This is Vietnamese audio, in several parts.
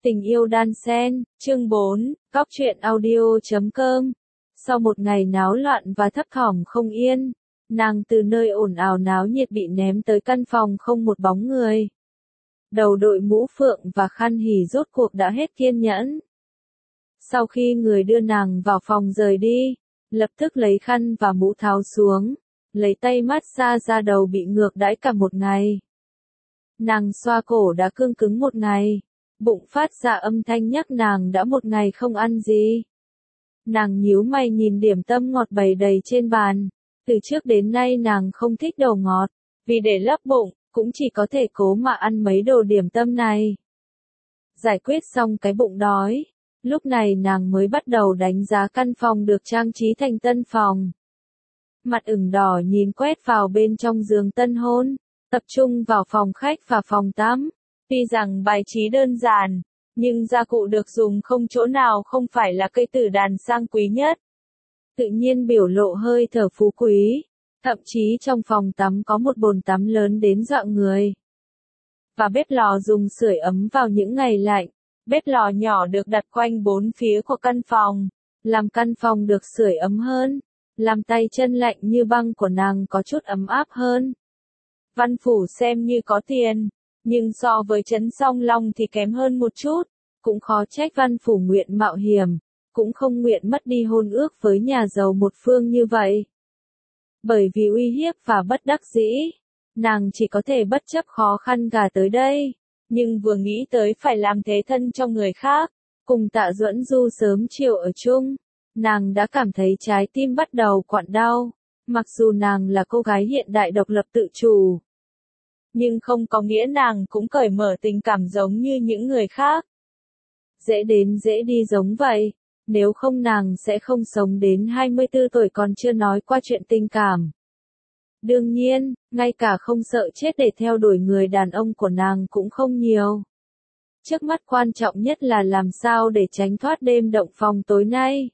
Tình yêu đan xen, chương 4, góc truyện audio.com. Sau một ngày náo loạn và thấp thỏm không yên, nàng từ nơi ồn ào náo nhiệt bị ném tới căn phòng không một bóng người. Đầu đội mũ phượng và khăn hỉ rốt cuộc đã hết kiên nhẫn. Sau khi người đưa nàng vào phòng rời đi, lập tức lấy khăn và mũ tháo xuống, lấy tay massage ra đầu bị ngược đãi cả một ngày. Nàng xoa cổ đã cương cứng một ngày. Bụng phát ra âm thanh nhắc nàng đã một ngày không ăn gì. Nàng nhíu mày nhìn điểm tâm ngọt bày đầy trên bàn. Từ trước đến nay nàng không thích đồ ngọt, vì để lấp bụng, cũng chỉ có thể cố mà ăn mấy đồ điểm tâm này. Giải quyết xong cái bụng đói, lúc này nàng mới bắt đầu đánh giá căn phòng được trang trí thành tân phòng. Mặt ửng đỏ nhìn quét vào bên trong giường tân hôn, tập trung vào phòng khách và phòng tắm. Tuy rằng bài trí đơn giản, nhưng gia cụ được dùng không chỗ nào không phải là cây tử đàn sang quý nhất. Tự nhiên biểu lộ hơi thở phú quý, thậm chí trong phòng tắm có một bồn tắm lớn đến dọa người. Và bếp lò dùng sưởi ấm vào những ngày lạnh. Bếp lò nhỏ được đặt quanh bốn phía của căn phòng, làm căn phòng được sưởi ấm hơn, làm tay chân lạnh như băng của nàng có chút ấm áp hơn. Văn phủ xem như có tiền, nhưng so với Trấn Song Long thì kém hơn một chút, cũng khó trách Văn phủ nguyện mạo hiểm, cũng không nguyện mất đi hôn ước với nhà giàu một phương như vậy. Bởi vì uy hiếp và bất đắc dĩ, nàng chỉ có thể bất chấp khó khăn gả tới đây, nhưng vừa nghĩ tới phải làm thế thân cho người khác, cùng Tạ Duẫn Du sớm chiều ở chung, nàng đã cảm thấy trái tim bắt đầu quặn đau, mặc dù nàng là cô gái hiện đại độc lập tự chủ. Nhưng không có nghĩa nàng cũng cởi mở tình cảm giống như những người khác. Dễ đến dễ đi giống vậy, nếu không nàng sẽ không sống đến 24 tuổi còn chưa nói qua chuyện tình cảm. Đương nhiên, ngay cả không sợ chết để theo đuổi người đàn ông của nàng cũng không nhiều. Trước mắt quan trọng nhất là làm sao để tránh thoát đêm động phòng tối nay.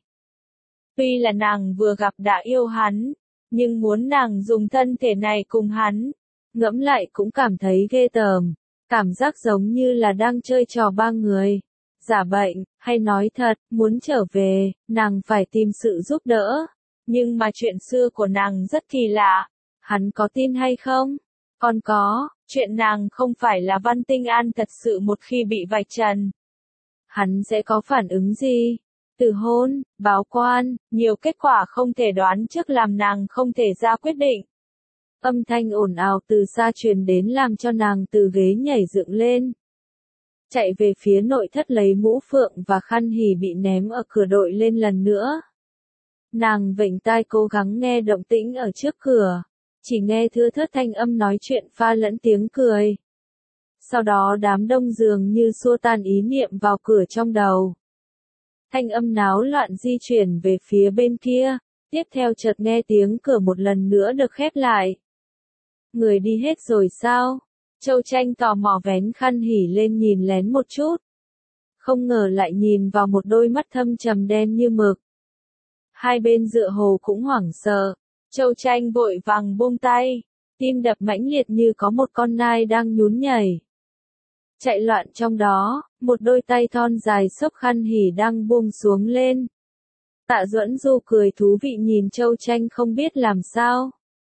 Tuy là nàng vừa gặp đã yêu hắn, nhưng muốn nàng dùng thân thể này cùng hắn, ngẫm lại cũng cảm thấy ghê tởm, cảm giác giống như là đang chơi trò ba người. Giả bệnh, hay nói thật, muốn trở về, nàng phải tìm sự giúp đỡ. Nhưng mà chuyện xưa của nàng rất kỳ lạ. Hắn có tin hay không? Còn có, chuyện nàng không phải là Văn Tinh An thật sự một khi bị vạch trần. Hắn sẽ có phản ứng gì? Từ hôn, báo quan, nhiều kết quả không thể đoán trước làm nàng không thể ra quyết định. Âm thanh ồn ào từ xa truyền đến làm cho nàng từ ghế nhảy dựng lên. Chạy về phía nội thất lấy mũ phượng và khăn hỉ bị ném ở cửa đội lên lần nữa. Nàng vểnh tai cố gắng nghe động tĩnh ở trước cửa, chỉ nghe thưa thớt thanh âm nói chuyện pha lẫn tiếng cười. Sau đó đám đông dường như xua tan ý niệm vào cửa trong đầu. Thanh âm náo loạn di chuyển về phía bên kia, tiếp theo chợt nghe tiếng cửa một lần nữa được khép lại. Người đi hết rồi sao? Châu Tranh tò mò vén khăn hỉ lên nhìn lén một chút. Không ngờ lại nhìn vào một đôi mắt thâm trầm đen như mực. Hai bên dựa hồ cũng hoảng sợ. Châu Tranh vội vàng buông tay, tim đập mãnh liệt như có một con nai đang nhún nhảy. Chạy loạn trong đó, một đôi tay thon dài xốc khăn hỉ đang buông xuống lên. Tạ Duẫn Du cười thú vị nhìn Châu Tranh không biết làm sao.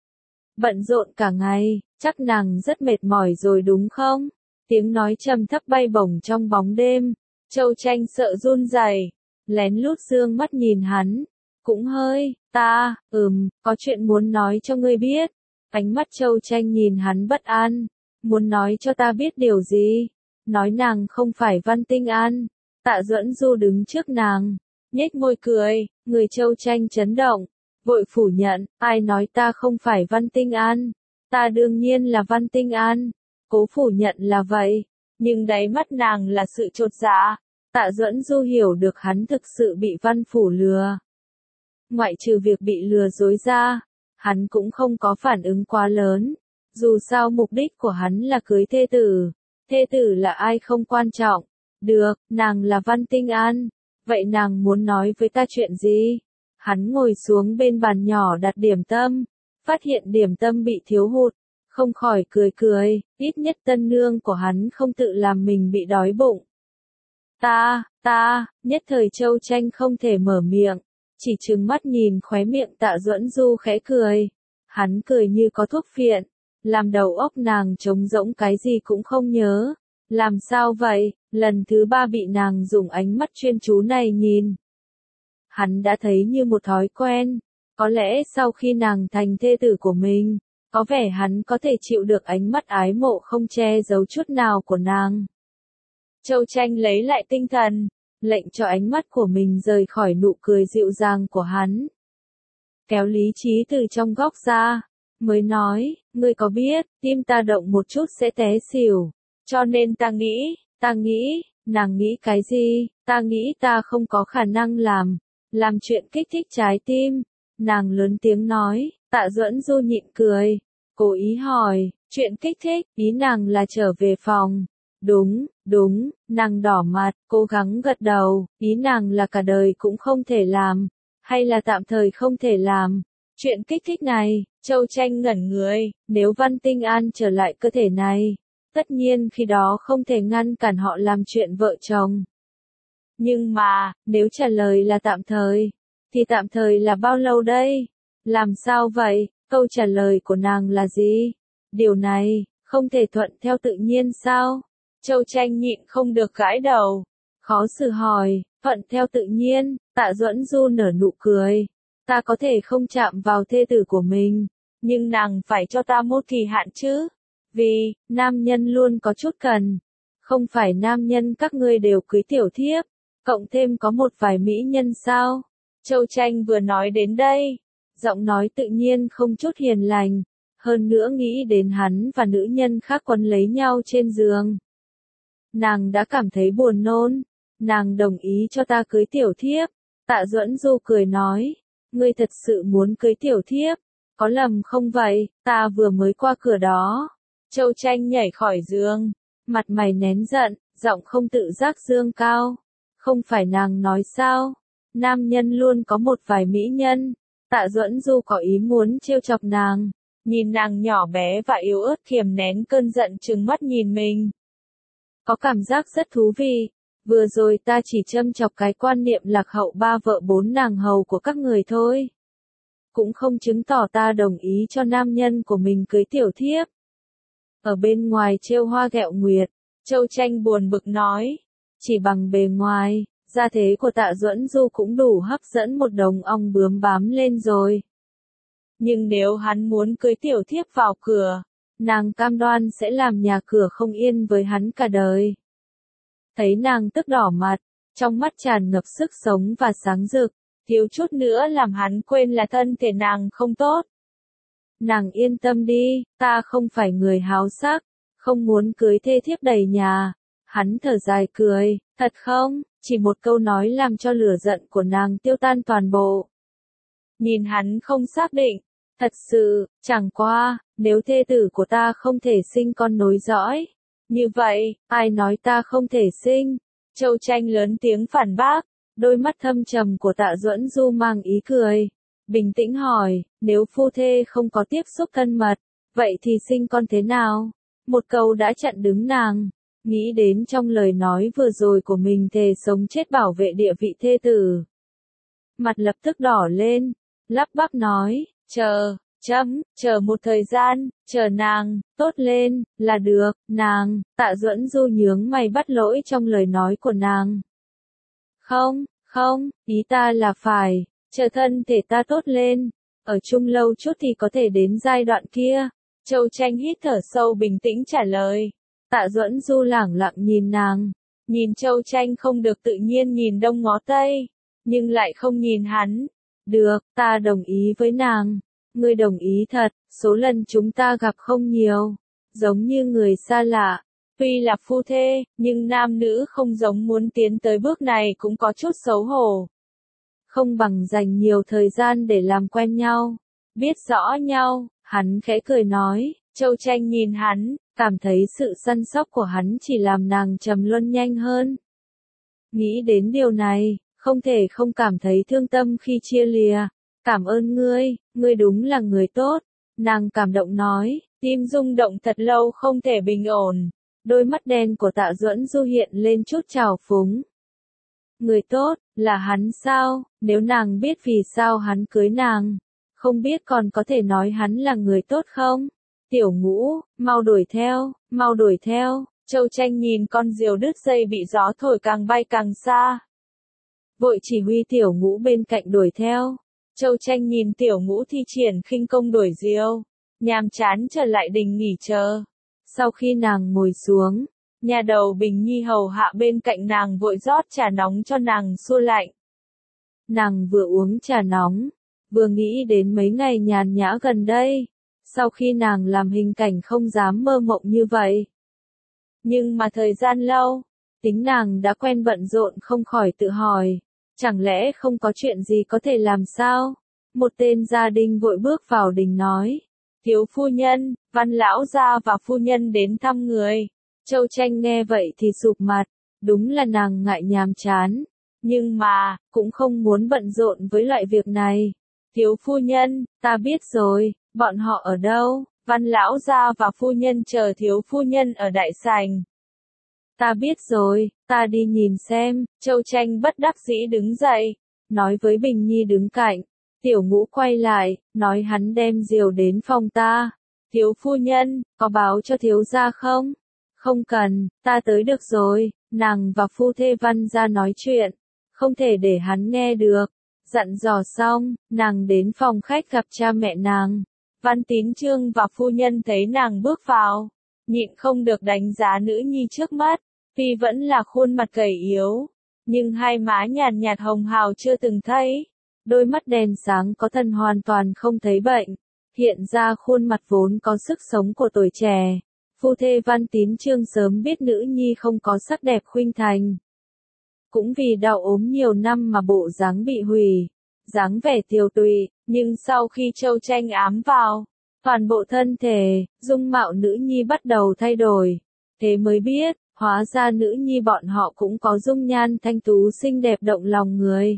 Bận rộn cả ngày, chắc nàng rất mệt mỏi rồi đúng không? Tiếng nói trầm thấp bay bổng trong bóng đêm. Châu Tranh sợ run rẩy, lén lút dương mắt nhìn hắn. Cũng hơi, có chuyện muốn nói cho ngươi biết. Ánh mắt Châu Tranh nhìn hắn bất an. Muốn nói cho ta biết điều gì? Nói nàng không phải Văn Tinh An. Tạ Duẫn Du đứng trước nàng, nhếch môi cười, người Châu Tranh chấn động, vội phủ nhận, ai nói ta không phải Văn Tinh An? Ta đương nhiên là Văn Tinh An. Cố phủ nhận là vậy, nhưng đáy mắt nàng là sự chột dạ. Tạ Duẫn Du hiểu được hắn thực sự bị Văn phủ lừa. Ngoại trừ việc bị lừa dối ra, hắn cũng không có phản ứng quá lớn. Dù sao mục đích của hắn là cưới thê tử. Thê tử là ai không quan trọng. Được, nàng là Văn Tinh An. Vậy nàng muốn nói với ta chuyện gì? Hắn ngồi xuống bên bàn nhỏ đặt điểm tâm. Phát hiện điểm tâm bị thiếu hụt. Không khỏi cười cười, ít nhất tân nương của hắn không tự làm mình bị đói bụng. Nhất thời Châu Tranh không thể mở miệng, chỉ trừng mắt nhìn khóe miệng Tạ Duẫn Du khẽ cười. Hắn cười như có thuốc phiện, làm đầu óc nàng trống rỗng cái gì cũng không nhớ. Làm sao vậy? Lần thứ 3 bị nàng dùng ánh mắt chuyên chú này nhìn. Hắn đã thấy như một thói quen, có lẽ sau khi nàng thành thê tử của mình, có vẻ hắn có thể chịu được ánh mắt ái mộ không che giấu chút nào của nàng. Châu Tranh lấy lại tinh thần, lệnh cho ánh mắt của mình rời khỏi nụ cười dịu dàng của hắn. Kéo lý trí từ trong góc ra, mới nói, ngươi có biết, tim ta động một chút sẽ té xỉu, cho nên ta nghĩ, nàng nghĩ cái gì, ta nghĩ ta không có khả năng làm chuyện kích thích trái tim. Nàng lớn tiếng nói, Tạ Duẫn Du nhịn cười, cố ý hỏi, chuyện kích thích, ý nàng là trở về phòng. Đúng, nàng đỏ mặt, cố gắng gật đầu, ý nàng là cả đời cũng không thể làm, hay là tạm thời không thể làm. Chuyện kích thích này, Châu Tranh ngẩn người, nếu Văn Tinh An trở lại cơ thể này, tất nhiên khi đó không thể ngăn cản họ làm chuyện vợ chồng. Nhưng mà, nếu trả lời là tạm thời, thì tạm thời là bao lâu đây? Làm sao vậy? Câu trả lời của nàng là gì? Điều này, không thể thuận theo tự nhiên sao? Châu Tranh nhịn không được gãi đầu. Khó xử hỏi, thuận theo tự nhiên, Tạ Duẫn Du nở nụ cười. Ta có thể không chạm vào thê tử của mình, nhưng nàng phải cho ta một kỳ hạn chứ. Vì, nam nhân luôn có chút cần. Không phải nam nhân các ngươi đều cưới tiểu thiếp, cộng thêm có một vài mỹ nhân sao? Châu Tranh vừa nói đến đây, giọng nói tự nhiên không chút hiền lành, hơn nữa nghĩ đến hắn và nữ nhân khác quấn lấy nhau trên giường. Nàng đã cảm thấy buồn nôn, nàng đồng ý cho ta cưới tiểu thiếp. Tạ Duẫn Du cười nói, ngươi thật sự muốn cưới tiểu thiếp, có lầm không vậy, ta vừa mới qua cửa đó. Châu Tranh nhảy khỏi giường, mặt mày nén giận, giọng không tự giác dương cao. Không phải nàng nói sao, nam nhân luôn có một vài mỹ nhân. Tạ Duẫn Du có ý muốn trêu chọc nàng, nhìn nàng nhỏ bé và yếu ớt kiềm nén cơn giận trừng mắt nhìn mình. Có cảm giác rất thú vị, vừa rồi ta chỉ châm chọc cái quan niệm lạc hậu 3 vợ 4 nàng hầu của các người thôi. Cũng không chứng tỏ ta đồng ý cho nam nhân của mình cưới tiểu thiếp. Ở bên ngoài trêu hoa ghẹo nguyệt, Châu Tranh buồn bực nói, chỉ bằng bề ngoài, gia thế của Tạ Duẫn Du cũng đủ hấp dẫn một đống ong bướm bám lên rồi. Nhưng nếu hắn muốn cưới tiểu thiếp vào cửa, nàng cam đoan sẽ làm nhà cửa không yên với hắn cả đời. Thấy nàng tức đỏ mặt, trong mắt tràn ngập sức sống và sáng rực, thiếu chút nữa làm hắn quên là thân thể nàng không tốt. Nàng yên tâm đi, ta không phải người háo sắc, không muốn cưới thê thiếp đầy nhà. Hắn thở dài cười, thật không? Chỉ một câu nói làm cho lửa giận của nàng tiêu tan toàn bộ. Nhìn hắn không xác định, thật sự, chẳng qua, nếu thê tử của ta không thể sinh con nối dõi. Như vậy, ai nói ta không thể sinh? Châu Tranh lớn tiếng phản bác, đôi mắt thâm trầm của Tạ Duẫn Du mang ý cười. Bình tĩnh hỏi, nếu phu thê không có tiếp xúc thân mật, vậy thì sinh con thế nào? Một câu đã chặn đứng nàng. Nghĩ đến trong lời nói vừa rồi của mình thề sống chết bảo vệ địa vị thê tử. Mặt lập tức đỏ lên, lắp bắp nói, chờ một thời gian, chờ nàng, tốt lên, là được, nàng. Tạ Duẫn Du nhướng mày bắt lỗi trong lời nói của nàng. Không, ý ta là phải, chờ thân thể ta tốt lên, ở chung lâu chút thì có thể đến giai đoạn kia. Châu Tranh hít thở sâu bình tĩnh trả lời. Tạ Duẫn Du lẳng lặng nhìn nàng, nhìn Châu Tranh không được tự nhiên nhìn đông ngó tây, nhưng lại không nhìn hắn. Được, ta đồng ý với nàng. Ngươi đồng ý thật, số lần chúng ta gặp không nhiều, giống như người xa lạ. Tuy là phu thê, nhưng nam nữ không giống muốn tiến tới bước này cũng có chút xấu hổ. Không bằng dành nhiều thời gian để làm quen nhau, biết rõ nhau. Hắn khẽ cười nói, Châu Tranh nhìn hắn, cảm thấy sự săn sóc của hắn chỉ làm nàng trầm luân nhanh hơn. Nghĩ đến điều này, không thể không cảm thấy thương tâm khi chia lìa. Cảm ơn ngươi đúng là người tốt. Nàng cảm động nói, tim rung động thật lâu không thể bình ổn. Đôi mắt đen của Tạ Duẫn Du hiện lên chút trào phúng. Người tốt, là hắn sao? Nếu nàng biết vì sao hắn cưới nàng, không biết còn có thể nói hắn là người tốt không? Tiểu Ngũ, mau đuổi theo, mau đuổi theo. Châu Tranh nhìn con diều đứt dây bị gió thổi càng bay càng xa. Vội chỉ huy Tiểu Ngũ bên cạnh đuổi theo. Châu Tranh nhìn Tiểu Ngũ thi triển khinh công đuổi diều, nhàm chán trở lại đình nghỉ chờ. Sau khi nàng ngồi xuống, nhà đầu Bình Nhi hầu hạ bên cạnh nàng vội rót trà nóng cho nàng xua lạnh. Nàng vừa uống trà nóng, vừa nghĩ đến mấy ngày nhàn nhã gần đây, sau khi nàng làm hình cảnh không dám mơ mộng như vậy. Nhưng mà thời gian lâu, tính nàng đã quen bận rộn không khỏi tự hỏi, chẳng lẽ không có chuyện gì có thể làm sao? Một tên gia đình vội bước vào đình nói, thiếu phu nhân, Văn lão gia và phu nhân đến thăm người. Châu Tranh nghe vậy thì sụp mặt, đúng là nàng ngại nhàm chán, nhưng mà, cũng không muốn bận rộn với loại việc này. Thiếu phu nhân, ta biết rồi, bọn họ ở đâu? Văn lão gia và phu nhân chờ thiếu phu nhân ở đại sảnh. Ta biết rồi, ta đi nhìn xem. Châu Tranh bất đắc dĩ đứng dậy, nói với Bình Nhi đứng cạnh. Tiểu Ngũ quay lại, nói hắn đem diều đến phòng ta. Thiếu phu nhân, có báo cho thiếu gia không? Không cần, ta tới được rồi. Nàng và phu thê Văn ra nói chuyện, không thể để hắn nghe được. Dặn dò xong, nàng đến phòng khách gặp cha mẹ nàng. Văn Tín Chương và phu nhân thấy nàng bước vào, nhịn không được đánh giá nữ nhi trước mắt. Tuy vẫn là khuôn mặt gầy yếu, nhưng hai má nhàn nhạt hồng hào chưa từng thấy. Đôi mắt đèn sáng có thần hoàn toàn không thấy bệnh, hiện ra khuôn mặt vốn có sức sống của tuổi trẻ. Phu thê Văn Tín Chương sớm biết nữ nhi không có sắc đẹp khuynh thành. Cũng vì đau ốm nhiều năm mà bộ dáng bị hủy, dáng vẻ tiều tụy, nhưng sau khi Châu Tranh ám vào, toàn bộ thân thể, dung mạo nữ nhi bắt đầu thay đổi. Thế mới biết, hóa ra nữ nhi bọn họ cũng có dung nhan thanh tú xinh đẹp động lòng người.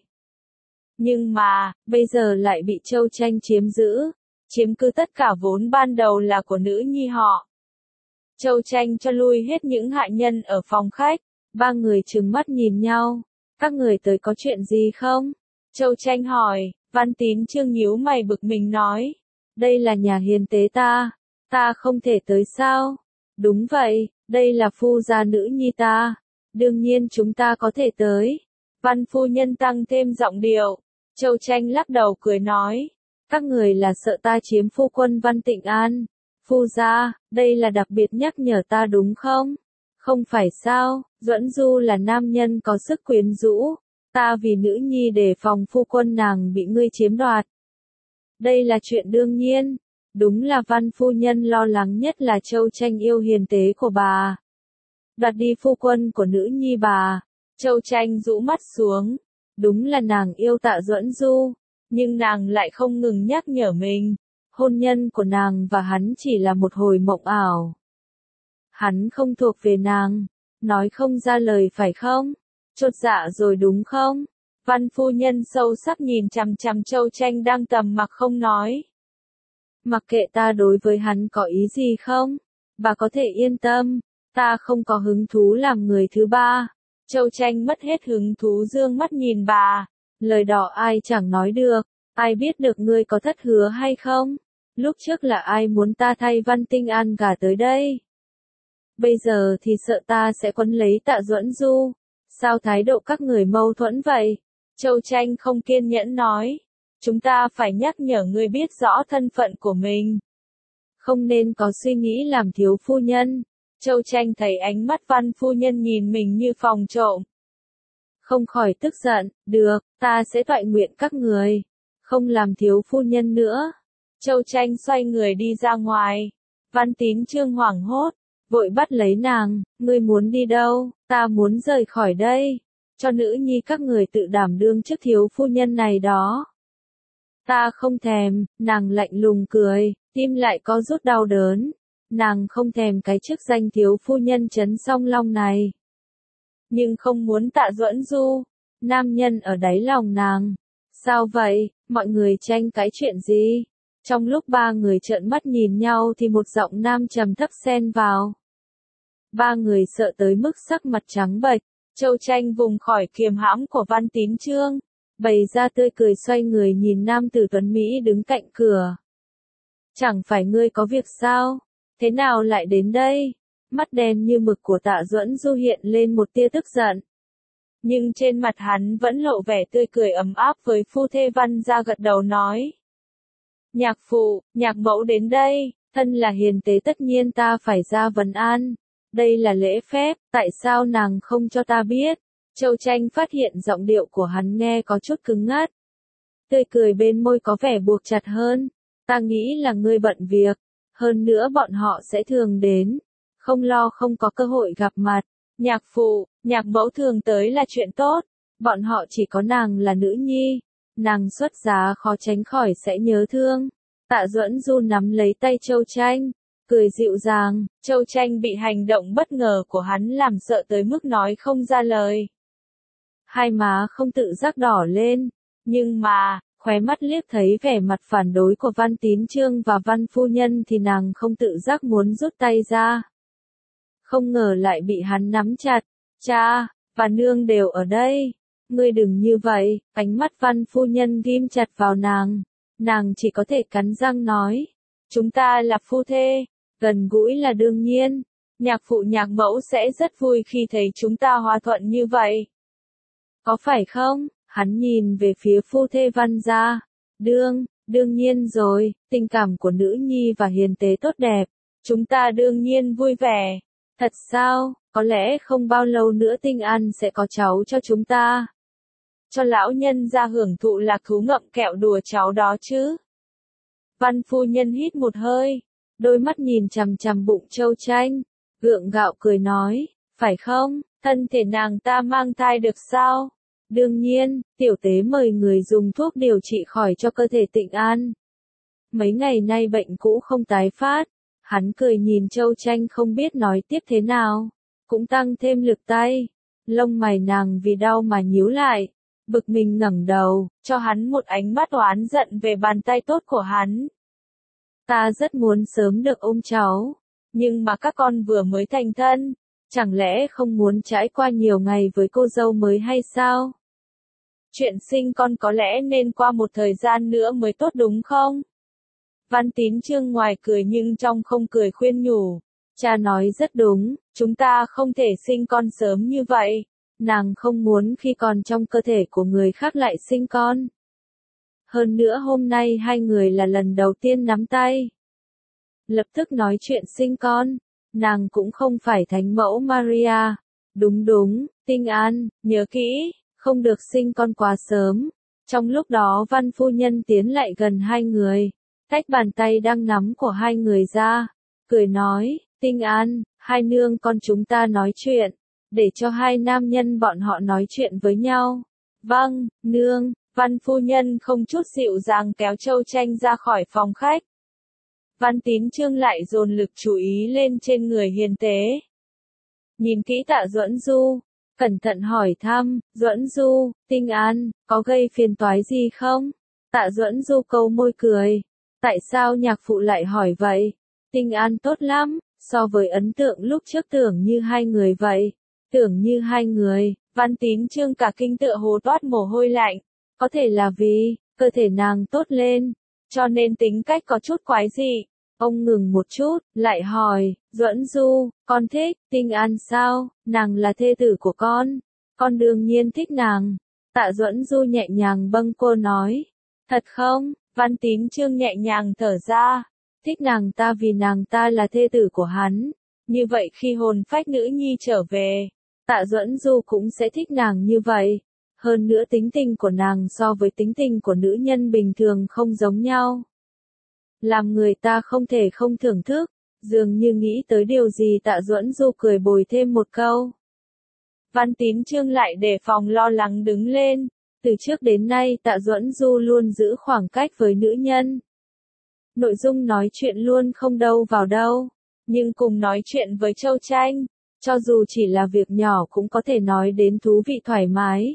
Nhưng mà, bây giờ lại bị Châu Tranh chiếm giữ, chiếm cứ tất cả vốn ban đầu là của nữ nhi họ. Châu Tranh cho lui hết những hạ nhân ở phòng khách, ba người trừng mắt nhìn nhau. Các người tới có chuyện gì không? Châu Tranh hỏi. Văn Tín Chương nhíu mày bực mình nói. Đây là nhà hiền tế ta không thể tới sao? Đúng vậy, đây là phu gia nữ nhi ta, đương nhiên chúng ta có thể tới. Văn phu nhân tăng thêm giọng điệu. Châu Tranh lắc đầu cười nói. Các người là sợ ta chiếm phu quân Văn Tịnh An. Phu gia, đây là đặc biệt nhắc nhở ta đúng không? Không phải sao, Duẫn Du là nam nhân có sức quyến rũ. Ta vì nữ nhi đề phòng phu quân nàng bị ngươi chiếm đoạt. Đây là chuyện đương nhiên. Đúng là Văn phu nhân lo lắng nhất là Châu Tranh yêu hiền tế của bà. Đoạt đi phu quân của nữ nhi bà. Châu Tranh rũ mắt xuống. Đúng là nàng yêu Tạ Duẫn Du, nhưng nàng lại không ngừng nhắc nhở mình. Hôn nhân của nàng và hắn chỉ là một hồi mộng ảo. Hắn không thuộc về nàng. Nói không ra lời phải không? Chột dạ rồi đúng không? Văn phu nhân sâu sắc nhìn chằm chằm Châu Tranh đang trầm mặc không nói. Mặc kệ ta đối với hắn có ý gì không? Bà có thể yên tâm, ta không có hứng thú làm người thứ ba. Châu Tranh mất hết hứng thú dương mắt nhìn bà. Lời đỏ ai chẳng nói được, ai biết được ngươi có thất hứa hay không? Lúc trước là ai muốn ta thay Văn Tinh An gả tới đây? Bây giờ thì sợ ta sẽ quấn lấy Tạ Duẫn Du. Sao thái độ các người mâu thuẫn vậy? Châu Tranh không kiên nhẫn nói. Chúng ta phải nhắc nhở ngươi biết rõ thân phận của mình. Không nên có suy nghĩ làm thiếu phu nhân. Châu Tranh thấy ánh mắt Văn phu nhân nhìn mình như phòng trộm. Không khỏi tức giận, được, ta sẽ toại nguyện các người. Không làm thiếu phu nhân nữa. Châu Tranh xoay người đi ra ngoài. Văn Tín Chương hoảng hốt, vội bắt lấy nàng, ngươi muốn đi đâu? Ta muốn rời khỏi đây. Cho nữ nhi các người tự đảm đương trước thiếu phu nhân này đó. Ta không thèm, nàng lạnh lùng cười, tim lại có rút đau đớn. Nàng không thèm cái chức danh thiếu phu nhân trấn Song Long này. Nhưng không muốn Tạ Duẫn Du, nam nhân ở đáy lòng nàng. Sao vậy, mọi người tranh cái chuyện gì? Trong lúc ba người trợn mắt nhìn nhau thì một giọng nam trầm thấp xen vào. Ba người sợ tới mức sắc mặt trắng bệch. Châu Tranh vùng khỏi kiềm hãm của Văn Tín Chương, bày ra tươi cười xoay người nhìn nam tử tuấn Mỹ đứng cạnh cửa. Chẳng phải ngươi có việc sao? Thế nào lại đến đây? Mắt đen như mực của Tạ Duẫn Du hiện lên một tia tức giận. Nhưng trên mặt hắn vẫn lộ vẻ tươi cười ấm áp với phu thê Văn gia gật đầu nói. Nhạc phụ, nhạc mẫu đến đây, thân là hiền tế tất nhiên ta phải ra vấn an. Đây là lễ phép, tại sao nàng không cho ta biết? Châu Tranh phát hiện giọng điệu của hắn nghe có chút cứng ngắt. Tươi cười bên môi có vẻ buộc chặt hơn. Ta nghĩ là ngươi bận việc, hơn nữa bọn họ sẽ thường đến. Không lo không có cơ hội gặp mặt. Nhạc phụ, nhạc mẫu thường tới là chuyện tốt. Bọn họ chỉ có nàng là nữ nhi. Nàng xuất giá khó tránh khỏi sẽ nhớ thương. Tạ Duẫn Du nắm lấy tay Châu Tranh, cười dịu dàng. Châu Tranh bị hành động bất ngờ của hắn làm sợ tới mức nói không ra lời. Hai má không tự giác đỏ lên, nhưng mà, khóe mắt liếc thấy vẻ mặt phản đối của Văn Tín Chương và Văn phu nhân thì nàng không tự giác muốn rút tay ra. Không ngờ lại bị hắn nắm chặt. Cha, và nương đều ở đây. Ngươi đừng như vậy. Ánh mắt Văn phu nhân ghim chặt vào nàng. Nàng chỉ có thể cắn răng nói. Chúng ta là phu thê. Gần gũi là đương nhiên. Nhạc phụ nhạc mẫu sẽ rất vui khi thấy chúng ta hòa thuận như vậy. Có phải không? Hắn nhìn về phía phu thê Văn gia. Đương nhiên rồi. Tình cảm của nữ nhi và hiền tế tốt đẹp. Chúng ta đương nhiên vui vẻ. Thật sao? Có lẽ không bao lâu nữa Tinh An sẽ có cháu cho chúng ta. Cho lão nhân ra hưởng thụ lạc thú ngậm kẹo đùa cháu đó chứ. Văn phu nhân hít một hơi, đôi mắt nhìn chằm chằm bụng Châu Tranh, gượng gạo cười nói, phải không, thân thể nàng ta mang thai được sao? Đương nhiên, tiểu tế mời người dùng thuốc điều trị khỏi cho cơ thể Tịnh An. Mấy ngày nay bệnh cũ không tái phát. Hắn cười nhìn Châu Tranh không biết nói tiếp thế nào, cũng tăng thêm lực tay. Lông mày nàng vì đau mà nhíu lại, bực mình ngẩng đầu, cho hắn một ánh mắt oán giận về bàn tay tốt của hắn. Ta rất muốn sớm được ôm cháu, nhưng mà các con vừa mới thành thân, chẳng lẽ không muốn trải qua nhiều ngày với cô dâu mới hay sao? Chuyện sinh con có lẽ nên qua một thời gian nữa mới tốt đúng không? Văn Tín Chương ngoài cười nhưng trong không cười khuyên nhủ. Cha nói rất đúng, chúng ta không thể sinh con sớm như vậy. Nàng không muốn khi còn trong cơ thể của người khác lại sinh con. Hơn nữa hôm nay hai người là lần đầu tiên nắm tay. Lập tức nói chuyện sinh con. Nàng cũng không phải thánh mẫu Maria. Đúng, Tinh An, nhớ kỹ, không được sinh con quá sớm. Trong lúc đó Văn phu nhân tiến lại gần hai người. Tách bàn tay đang nắm của hai người ra, cười nói, Tinh An, hai nương con chúng ta nói chuyện, để cho hai nam nhân bọn họ nói chuyện với nhau. Vâng, nương, Văn phu nhân không chút dịu dàng kéo Châu Tranh ra khỏi phòng khách. Văn Tín Chương lại dồn lực chú ý lên trên người hiền tế. Nhìn kỹ Tạ Duẫn Du, cẩn thận hỏi thăm, Duẫn Du, Tinh An, có gây phiền toái gì không? Tạ Duẫn Du câu môi cười. Tại sao nhạc phụ lại hỏi vậy? Tinh An tốt lắm, so với ấn tượng lúc trước tưởng như hai người vậy. Tưởng như hai người, Văn Tín Chương cả kinh tựa hồ toát mồ hôi lạnh. Có thể là vì, cơ thể nàng tốt lên, cho nên tính cách có chút quái dị. Ông ngừng một chút, lại hỏi, Duẫn Du, con thích, Tinh An sao, nàng là thê tử của con đương nhiên thích nàng. Tạ Duẫn Du nhẹ nhàng bâng cô nói, thật không? Văn Tín Chương nhẹ nhàng thở ra, thích nàng ta vì nàng ta là thê tử của hắn, như vậy khi hồn phách nữ nhi trở về, Tạ Duẫn Du cũng sẽ thích nàng như vậy, hơn nữa tính tình của nàng so với tính tình của nữ nhân bình thường không giống nhau. Làm người ta không thể không thưởng thức, dường như nghĩ tới điều gì Tạ Duẫn Du cười bồi thêm một câu. Văn Tín Chương lại đề phòng lo lắng đứng lên. Từ trước đến nay Tạ Duẫn Du luôn giữ khoảng cách với nữ nhân. Nội dung nói chuyện luôn không đâu vào đâu, nhưng cùng nói chuyện với Châu Tranh, cho dù chỉ là việc nhỏ cũng có thể nói đến thú vị thoải mái.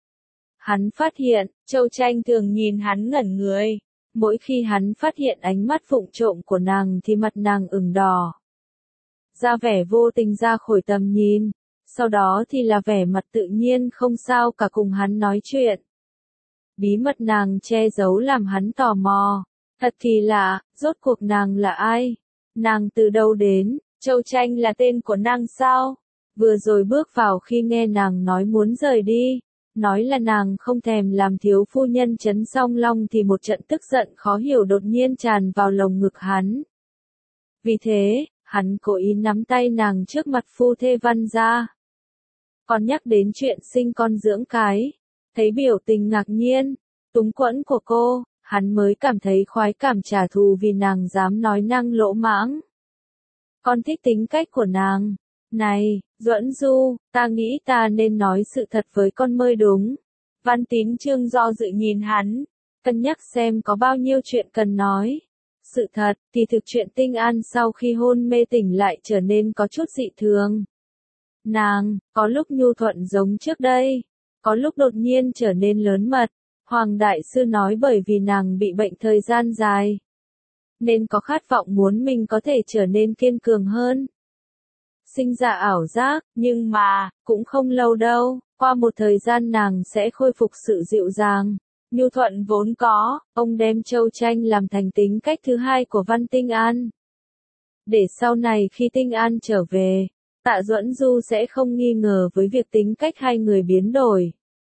Hắn phát hiện, Châu Tranh thường nhìn hắn ngẩn người. Mỗi khi hắn phát hiện ánh mắt vụng trộm của nàng thì mặt nàng ửng đỏ. ra vẻ vô tình ra khỏi tầm nhìn, sau đó thì là vẻ mặt tự nhiên không sao cả cùng hắn nói chuyện. Bí mật nàng che giấu làm hắn tò mò, thật thì lạ, rốt cuộc nàng là ai? Nàng từ đâu đến? Châu Tranh là tên của nàng sao? Vừa rồi bước vào khi nghe nàng nói muốn rời đi, nói là nàng không thèm làm thiếu phu nhân Trấn Song Long thì một trận tức giận khó hiểu đột nhiên tràn vào lồng ngực hắn. Vì thế, hắn cố ý nắm tay nàng trước mặt phu thê Văn gia. Còn nhắc đến chuyện sinh con dưỡng cái, thấy biểu tình ngạc nhiên, túng quẫn của cô, hắn mới cảm thấy khoái cảm trả thù vì nàng dám nói năng lỗ mãng. Con thích tính cách của nàng. Này, Duẫn Du, ta nghĩ ta nên nói sự thật với con mới đúng. Văn Tín Chương do dự nhìn hắn, cân nhắc xem có bao nhiêu chuyện cần nói. Sự thật, thì thực chuyện Tinh An sau khi hôn mê tỉnh lại trở nên có chút dị thường. Nàng, có lúc nhu thuận giống trước đây, có lúc đột nhiên trở nên lớn mật. Hoàng Đại Sư nói bởi vì nàng bị bệnh thời gian dài, nên có khát vọng muốn mình có thể trở nên kiên cường hơn. Sinh ra ảo giác, nhưng mà, cũng không lâu đâu, qua một thời gian nàng sẽ khôi phục sự dịu dàng, nhu thuận vốn có, ông đem Châu Tranh làm thành tính cách thứ hai của Văn Tinh An. Để sau này khi Tinh An trở về, Tạ Duẫn Du sẽ không nghi ngờ với việc tính cách hai người biến đổi.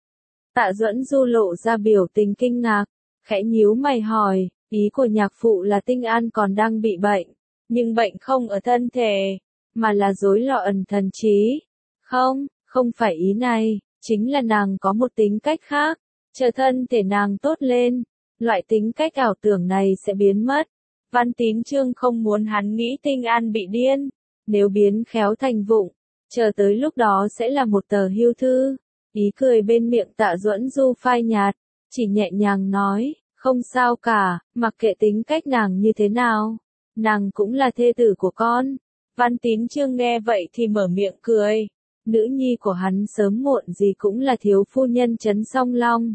Tạ Duẫn Du lộ ra biểu tình kinh ngạc, khẽ nhíu mày hỏi, ý của nhạc phụ là Tinh An còn đang bị bệnh, nhưng bệnh không ở thân thể, mà là rối loạn thần trí. Không, không phải ý này, chính là nàng có một tính cách khác, chờ thân thể nàng tốt lên, loại tính cách ảo tưởng này sẽ biến mất. Văn Tín Chương không muốn hắn nghĩ Tinh An bị điên, nếu biến khéo thành vụng, chờ tới lúc đó sẽ là một tờ hưu thư. Ý cười bên miệng Tạ Duẫn Du phai nhạt, chỉ nhẹ nhàng nói, không sao cả, mặc kệ tính cách nàng như thế nào, nàng cũng là thê tử của con. Văn Tín Chương nghe vậy thì mở miệng cười, nữ nhi của hắn sớm muộn gì cũng là thiếu phu nhân Trấn Song Long.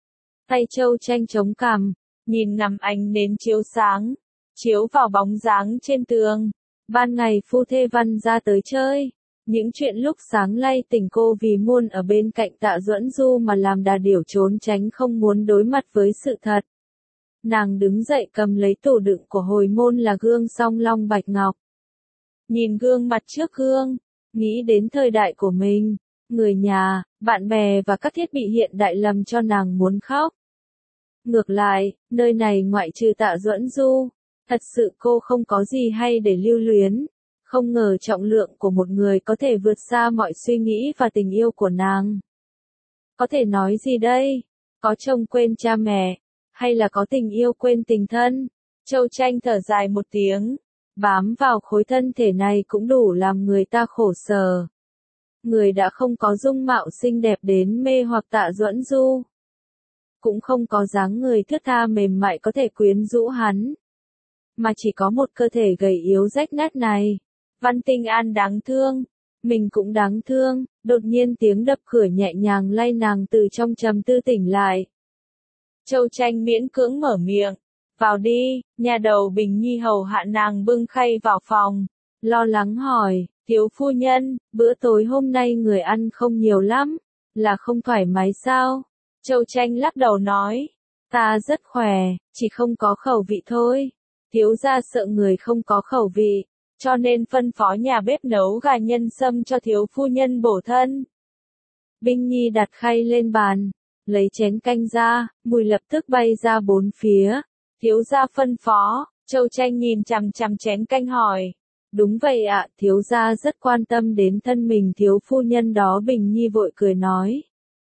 Tay Châu Tranh chống cằm, nhìn ngắm ánh nến chiếu sáng, chiếu vào bóng dáng trên tường. Ban ngày phu thê Văn ra tới chơi, những chuyện lúc sáng lay tỉnh cô vì muôn ở bên cạnh Tạ Duẫn Du mà làm đà điểu trốn tránh không muốn đối mặt với sự thật. Nàng đứng dậy cầm lấy tủ đựng của hồi môn là gương Song Long bạch ngọc. Nhìn gương mặt trước gương, nghĩ đến thời đại của mình, người nhà, bạn bè và các thiết bị hiện đại làm cho nàng muốn khóc. Ngược lại, nơi này ngoại trừ Tạ Duẫn Du, thật sự cô không có gì hay để lưu luyến. Không ngờ trọng lượng của một người có thể vượt xa mọi suy nghĩ và tình yêu của nàng. Có thể nói gì đây? Có chồng quên cha mẹ, hay là có tình yêu quên tình thân? Châu Tranh thở dài một tiếng, bám vào khối thân thể này cũng đủ làm người ta khổ sở. Người đã không có dung mạo xinh đẹp đến mê hoặc Tạ Duẫn Du, cũng không có dáng người thướt tha mềm mại có thể quyến rũ hắn, mà chỉ có một cơ thể gầy yếu rách nát này. Văn Tinh An đáng thương, mình cũng đáng thương, đột nhiên tiếng đập cửa nhẹ nhàng lay nàng từ trong trầm tư tỉnh lại. Châu Tranh miễn cưỡng mở miệng, vào đi, nhà đầu Bình Nhi hầu hạ nàng bưng khay vào phòng, lo lắng hỏi, thiếu phu nhân, bữa tối hôm nay người ăn không nhiều lắm, là không thoải mái sao? Châu Tranh lắc đầu nói, ta rất khỏe, chỉ không có khẩu vị thôi, thiếu gia sợ người không có khẩu vị, cho nên phân phó nhà bếp nấu gà nhân sâm cho thiếu phu nhân bổ thân. Bình Nhi đặt khay lên bàn, lấy chén canh ra, mùi lập tức bay ra bốn phía. Thiếu gia phân phó, Châu Tranh nhìn chằm chằm chén canh hỏi. Đúng vậy ạ, thiếu gia rất quan tâm đến thân mình thiếu phu nhân đó. Bình Nhi vội cười nói.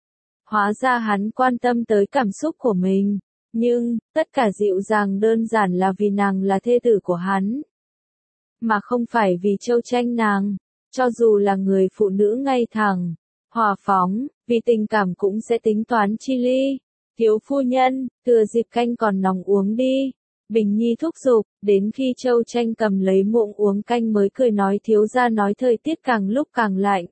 Hóa ra hắn quan tâm tới cảm xúc của mình, nhưng, tất cả dịu dàng đơn giản là vì nàng là thê tử của hắn, mà không phải vì Châu Tranh nàng. Cho dù là người phụ nữ ngay thẳng, hòa phóng, vì tình cảm cũng sẽ tính toán chi ly. Thiếu phu nhân, thừa dịp canh còn nóng uống đi. Bình Nhi thúc giục, đến khi Châu Tranh cầm lấy muỗng uống canh mới cười nói thiếu gia nói thời tiết càng lúc càng lạnh.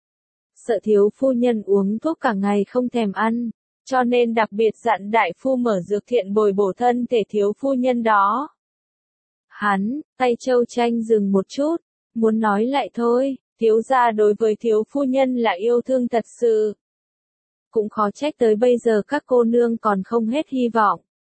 Sợ thiếu phu nhân uống thuốc cả ngày không thèm ăn, cho nên đặc biệt dặn đại phu mở dược thiện bồi bổ thân thể thiếu phu nhân đó. Hắn, tay Châu Tranh dừng một chút, muốn nói lại thôi, thiếu gia đối với thiếu phu nhân là yêu thương thật sự. Cũng khó trách tới bây giờ các cô nương còn không hết hy vọng.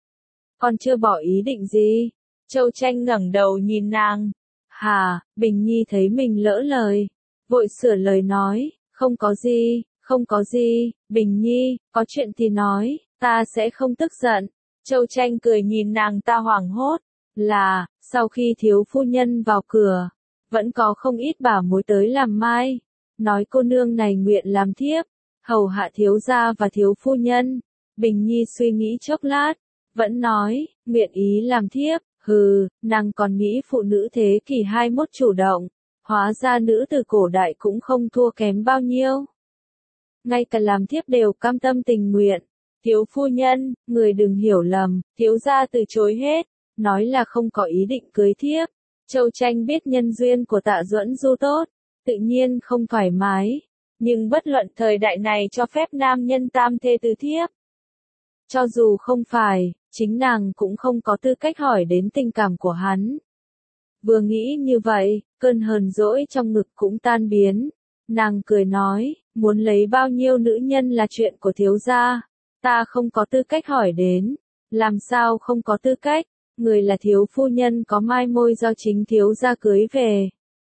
Còn chưa bỏ ý định gì? Châu Tranh ngẩng đầu nhìn nàng. Hà, Bình Nhi thấy mình lỡ lời. Vội sửa lời nói, không có gì, không có gì, Bình Nhi, có chuyện thì nói, ta sẽ không tức giận. Châu Tranh cười nhìn nàng ta hoảng hốt, là, sau khi thiếu phu nhân vào cửa, vẫn có không ít bà mối tới làm mai, nói cô nương này nguyện làm thiếp, hầu hạ thiếu gia và thiếu phu nhân. Bình Nhi suy nghĩ chốc lát, vẫn nói, nguyện ý làm thiếp, hừ, nàng còn nghĩ phụ nữ thế kỷ 21 chủ động, hóa ra nữ từ cổ đại cũng không thua kém bao nhiêu. Ngay cả làm thiếp đều cam tâm tình nguyện. Thiếu phu nhân, người đừng hiểu lầm, thiếu gia từ chối hết, nói là không có ý định cưới thiếp. Châu Tranh biết nhân duyên của Tạ Duẫn Du tốt, tự nhiên không thoải mái, nhưng bất luận thời đại này cho phép nam nhân tam thê tứ thiếp. Cho dù không phải, chính nàng cũng không có tư cách hỏi đến tình cảm của hắn. Vừa nghĩ như vậy, cơn hờn dỗi trong ngực cũng tan biến. Nàng cười nói, muốn lấy bao nhiêu nữ nhân là chuyện của thiếu gia, ta không có tư cách hỏi đến. Làm sao không có tư cách, người là thiếu phu nhân có mai môi do chính thiếu gia cưới về.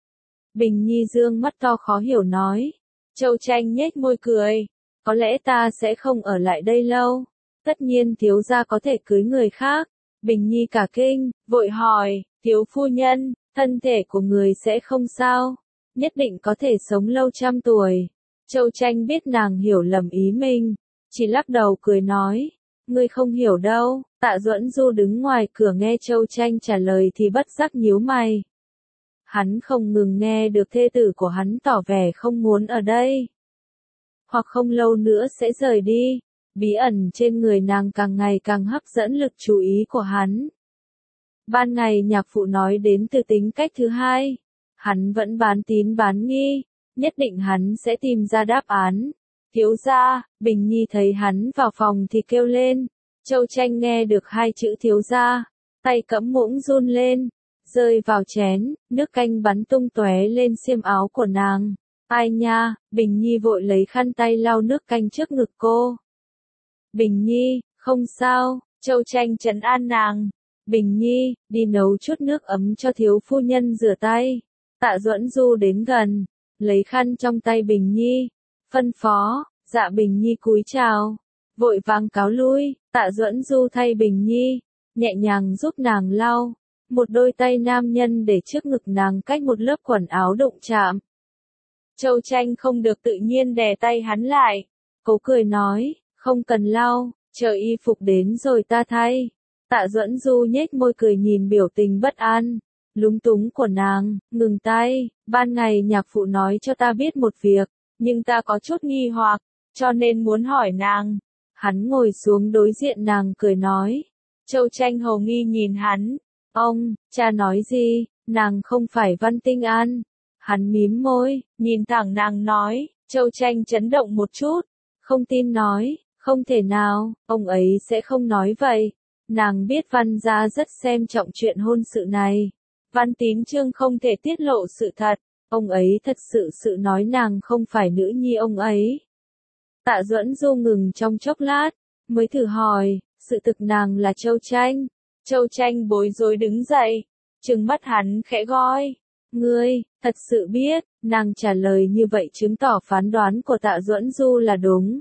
Bình Nhi dương mắt to khó hiểu nói. Châu Tranh nhếch môi cười, có lẽ ta sẽ không ở lại đây lâu. Tất nhiên thiếu gia có thể cưới người khác. Bình Nhi cả kinh, vội hỏi, thiếu phu nhân, thân thể của người sẽ không sao, nhất định có thể sống lâu trăm tuổi. Châu Tranh biết nàng hiểu lầm ý mình, chỉ lắc đầu cười nói, ngươi không hiểu đâu. Tạ Duẫn Du đứng ngoài cửa nghe Châu Tranh trả lời thì bất giác nhíu mày. Hắn không ngừng nghe được thê tử của hắn tỏ vẻ không muốn ở đây, hoặc không lâu nữa sẽ rời đi. Bí ẩn trên người nàng càng ngày càng hấp dẫn lực chú ý của hắn. Ban ngày nhạc phụ nói đến từ tính cách thứ hai, hắn vẫn bán tín bán nghi, nhất định hắn sẽ tìm ra đáp án. Thiếu gia, Bình Nhi thấy hắn vào phòng thì kêu lên. Châu Tranh nghe được hai chữ thiếu gia, tay cẫm muỗng run lên, rơi vào chén, nước canh bắn tung tóe lên xiêm áo của nàng. Ai nha, Bình Nhi vội lấy khăn tay lau nước canh trước ngực cô. Bình Nhi, không sao, Châu Tranh trấn an nàng. Bình Nhi, đi nấu chút nước ấm cho thiếu phu nhân rửa tay. Tạ Duẫn Du đến gần, lấy khăn trong tay Bình Nhi, phân phó. Dạ Bình Nhi cúi chào, vội vàng cáo lui. Tạ Duẫn Du thay Bình Nhi, nhẹ nhàng giúp nàng lau. Một đôi tay nam nhân để trước ngực nàng cách một lớp quần áo đụng chạm. Châu Tranh không được tự nhiên đè tay hắn lại, cố cười nói, không cần lau, chờ y phục đến rồi ta thay. Tạ Duẫn Du nhếch môi cười nhìn biểu tình bất an, lúng túng của nàng, ngừng tay. Ban ngày nhạc phụ nói cho ta biết một việc, nhưng ta có chút nghi hoặc, cho nên muốn hỏi nàng. Hắn ngồi xuống đối diện nàng cười nói. Châu Tranh hầu nghi nhìn hắn. Ông, cha nói gì, nàng không phải Văn Tinh An. Hắn mím môi, nhìn thẳng nàng nói. Châu Tranh chấn động một chút, không tin nói, không thể nào, ông ấy sẽ không nói vậy. Nàng biết Văn gia rất xem trọng chuyện hôn sự này. Văn Tín Chương không thể tiết lộ sự thật, ông ấy thật sự nói nàng không phải nữ nhi ông ấy. Tạ Duẫn Du ngừng trong chốc lát, mới thử hỏi, sự thực nàng là Châu Tranh. Châu Tranh bối rối đứng dậy, trừng mắt hắn khẽ gọi, ngươi, thật sự biết. Nàng trả lời như vậy chứng tỏ phán đoán của Tạ Duẫn Du là đúng.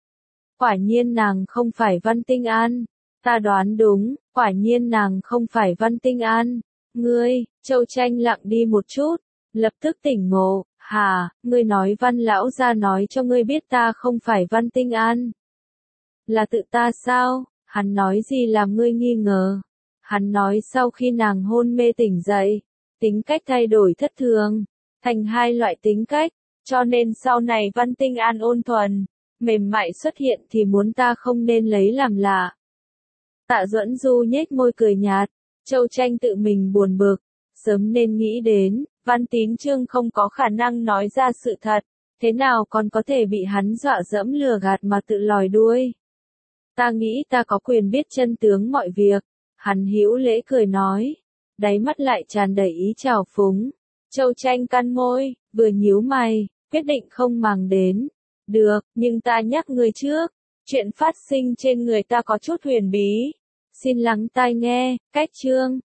Quả nhiên nàng không phải Văn Tinh An. Ta đoán đúng, quả nhiên nàng không phải Văn Tinh An. Ngươi, Châu Tranh lặng đi một chút, lập tức tỉnh ngộ, hà, ngươi nói Văn lão gia nói cho ngươi biết ta không phải Văn Tinh An. Là tự ta sao? Hắn nói gì làm ngươi nghi ngờ? Hắn nói sau khi nàng hôn mê tỉnh dậy, tính cách thay đổi thất thường, thành hai loại tính cách, cho nên sau này Văn Tinh An ôn thuần, mềm mại xuất hiện thì muốn ta không nên lấy làm lạ. Tạ Duẫn Du nhếch môi cười nhạt, Châu Tranh tự mình buồn bực, sớm nên nghĩ đến, Văn Tín Chương không có khả năng nói ra sự thật, thế nào còn có thể bị hắn dọa dẫm lừa gạt mà tự lòi đuôi. Ta nghĩ ta có quyền biết chân tướng mọi việc. Hắn hữu lễ cười nói, đáy mắt lại tràn đầy ý trào phúng. Châu Tranh căn môi, vừa nhíu mày, quyết định không màng đến. Được, nhưng ta nhắc người trước, chuyện phát sinh trên người ta có chút huyền bí. Xin lắng tai nghe, cách chương.